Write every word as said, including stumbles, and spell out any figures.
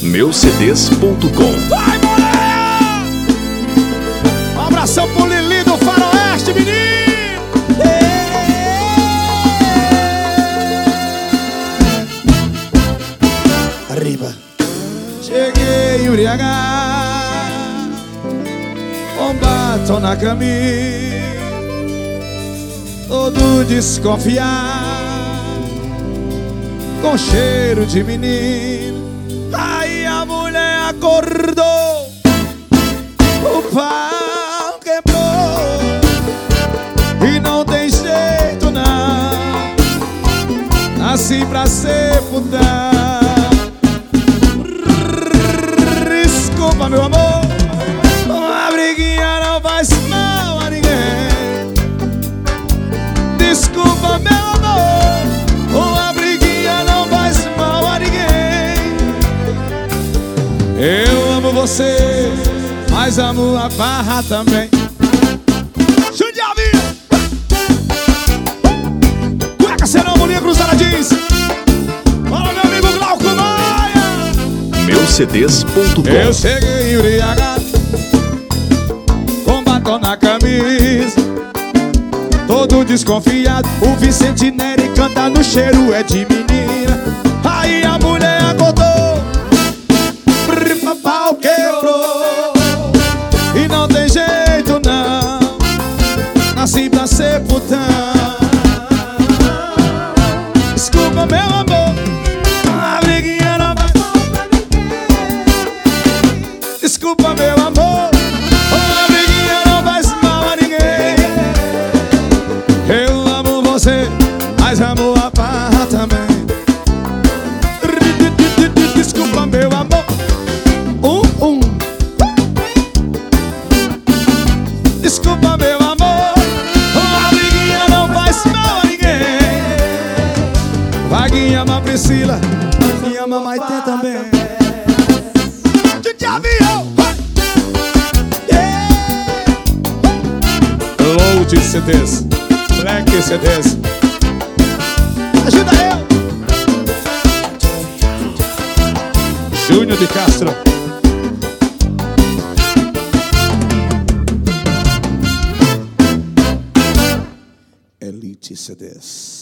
meu c d s ponto com. Vai, mulher! Um abração pro Lili do Faroeste, menino! Arriba! Cheguei embriagado, com batom na camisa, todo desconfiado, com cheiro de menino. Aí a mulher acordou, o pau quebrou, e não tem jeito não, nasci pra sepultar. Desculpa, meu amor, uma briguinha não faz mal a ninguém. Desculpa, meu amor, uma briguinha não faz mal a ninguém. Eu amo você, mas amo a barra também. Jundiaí! Cueca, serão, bolinha cruzada jeans. Fala, meu amigo Glauco Maia, meu c d s ponto com. Eu cheguei embriagado, com batom na camisa, todo desconfiado. O Vicente Neri canta no cheiro, é de menina. Aí a mulher acordou, o pau quebrou, e não tem jeito não, nasci pra sepultar. Desculpa, meu amor, a briguinha não vai. Desculpa, meu amor, a briguinha não faz mal a ninguém. Eu amo você, mas amo a barra também. Desculpa, meu amor. Um, um. Desculpa, meu amor, a briguinha não faz mal a ninguém. Vaguinha, ama a Priscila, me ama, mas tem também. De avião, vai! Yeah! Load C Ds, Black C Ds. Ajuda eu! Júnior de Castro. Elite C Ds.